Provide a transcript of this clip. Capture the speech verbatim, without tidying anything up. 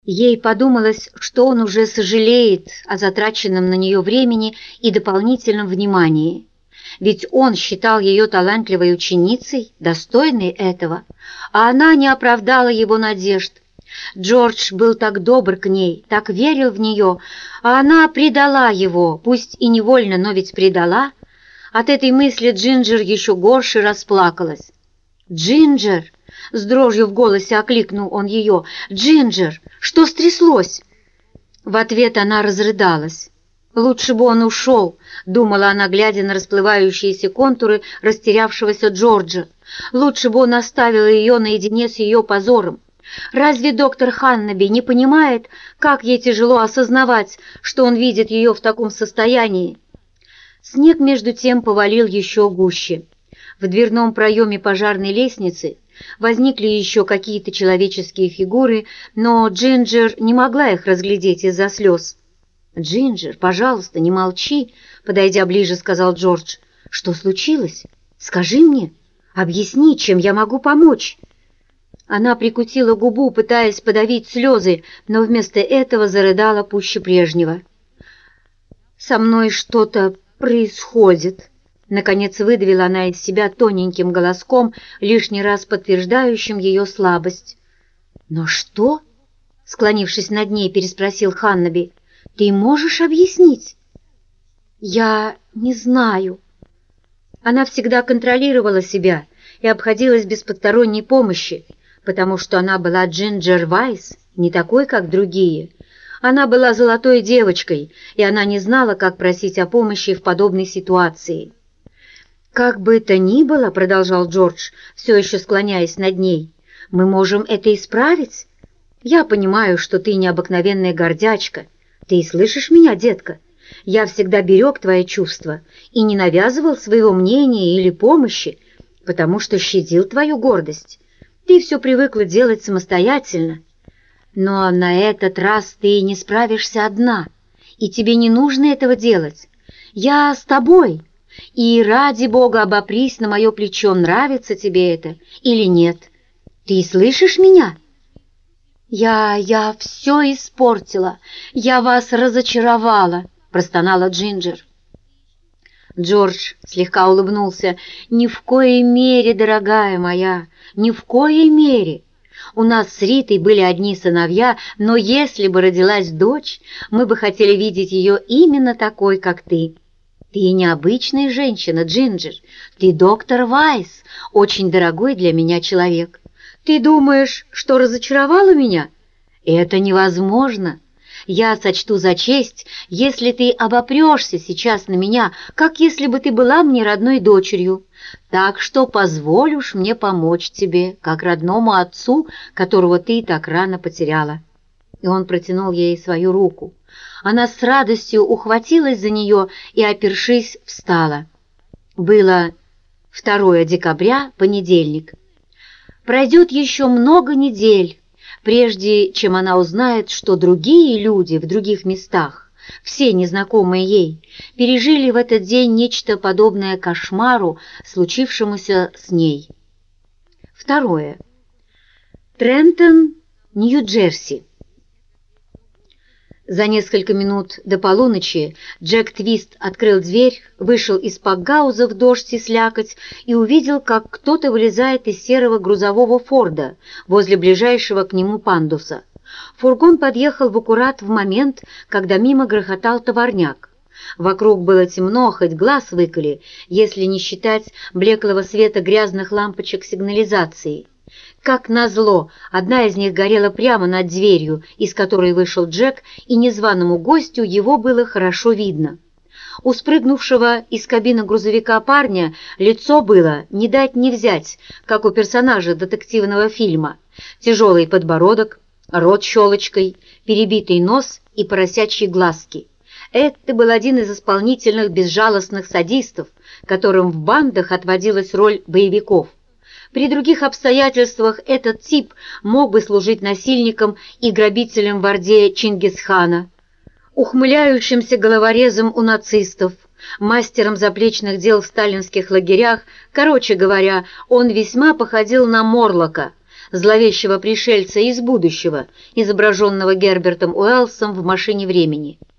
Ей подумалось, что он уже сожалеет о затраченном на нее времени и дополнительном внимании. Ведь он считал ее талантливой ученицей, достойной этого, а она не оправдала его надежд. Джордж был так добр к ней, так верил в нее, а она предала его, пусть и невольно, но ведь предала. От этой мысли Джинджер еще горше расплакалась. «Джинджер!» — с дрожью в голосе окликнул он ее. «Джинджер, что стряслось?» В ответ она разрыдалась. «Лучше бы он ушел», — думала она, глядя на расплывающиеся контуры растерявшегося Джорджа. «Лучше бы он оставил ее наедине с ее позором. Разве доктор Ханнаби не понимает, как ей тяжело осознавать, что он видит ее в таком состоянии?» Снег между тем повалил еще гуще. В дверном проеме пожарной лестницы возникли еще какие-то человеческие фигуры, но Джинджер не могла их разглядеть из-за слез. «Джинджер, пожалуйста, не молчи», — подойдя ближе, сказал Джордж. «Что случилось? Скажи мне. Объясни, чем я могу помочь». Она прикусила губу, пытаясь подавить слезы, но вместо этого зарыдала пуще прежнего. «Со мной что-то происходит», — наконец выдавила она из себя тоненьким голоском, лишний раз подтверждающим ее слабость. «Но что?» — склонившись над ней, переспросил Ханнаби. «Ты можешь объяснить?» «Я не знаю». Она всегда контролировала себя и обходилась без посторонней помощи, потому что она была Джинджер Вайс, не такой, как другие. Она была золотой девочкой, и она не знала, как просить о помощи в подобной ситуации. «Как бы то ни было, — продолжал Джордж, все еще склоняясь над ней, — мы можем это исправить. Я понимаю, что ты необыкновенная гордячка. Ты слышишь меня, детка? Я всегда берег твои чувства и не навязывал своего мнения или помощи, потому что щадил твою гордость. Ты все привыкла делать самостоятельно. Но на этот раз ты не справишься одна, и тебе не нужно этого делать. Я с тобой, и ради бога обопрись на мое плечо, нравится тебе это или нет. Ты слышишь меня?» «Я... я все испортила, я вас разочаровала», — простонала Джинджер. Джордж слегка улыбнулся. «Ни в коей мере, дорогая моя, ни в коей мере. У нас с Ритой были одни сыновья, но если бы родилась дочь, мы бы хотели видеть ее именно такой, как ты. Ты необычная женщина, Джинджер. Ты доктор Вайс, очень дорогой для меня человек. Ты думаешь, что разочаровала меня? Это невозможно. Я сочту за честь, если ты обопрешься сейчас на меня, как если бы ты была мне родной дочерью. Так что позволишь мне помочь тебе, как родному отцу, которого ты так рано потеряла». И он протянул ей свою руку. Она с радостью ухватилась за нее и, опершись, встала. Было второе декабря, понедельник. Пройдет еще много недель, прежде чем она узнает, что другие люди в других местах, все незнакомые ей, пережили в этот день нечто подобное кошмару, случившемуся с ней. Второе. Трентон, Нью-Джерси. За несколько минут до полуночи Джек Твист открыл дверь, вышел из пакгауза в дождь и слякоть и увидел, как кто-то вылезает из серого грузового Форда возле ближайшего к нему пандуса. Фургон подъехал в аккурат в момент, когда мимо грохотал товарняк. Вокруг было темно, хоть глаз выколи, если не считать блеклого света грязных лампочек сигнализации. Как назло, одна из них горела прямо над дверью, из которой вышел Джек, и незваному гостю его было хорошо видно. У спрыгнувшего из кабины грузовика парня лицо было не дать не взять, как у персонажа детективного фильма. Тяжелый подбородок, рот щелочкой, перебитый нос и поросячьи глазки. Это был один из исполнительных безжалостных садистов, которым в бандах отводилась роль боевиков. При других обстоятельствах этот тип мог бы служить насильником и грабителем в орде Чингисхана, ухмыляющимся головорезом у нацистов, мастером заплечных дел в сталинских лагерях. Короче говоря, он весьма походил на Морлока, зловещего пришельца из будущего, изображенного Гербертом Уэллсом в «Машине времени».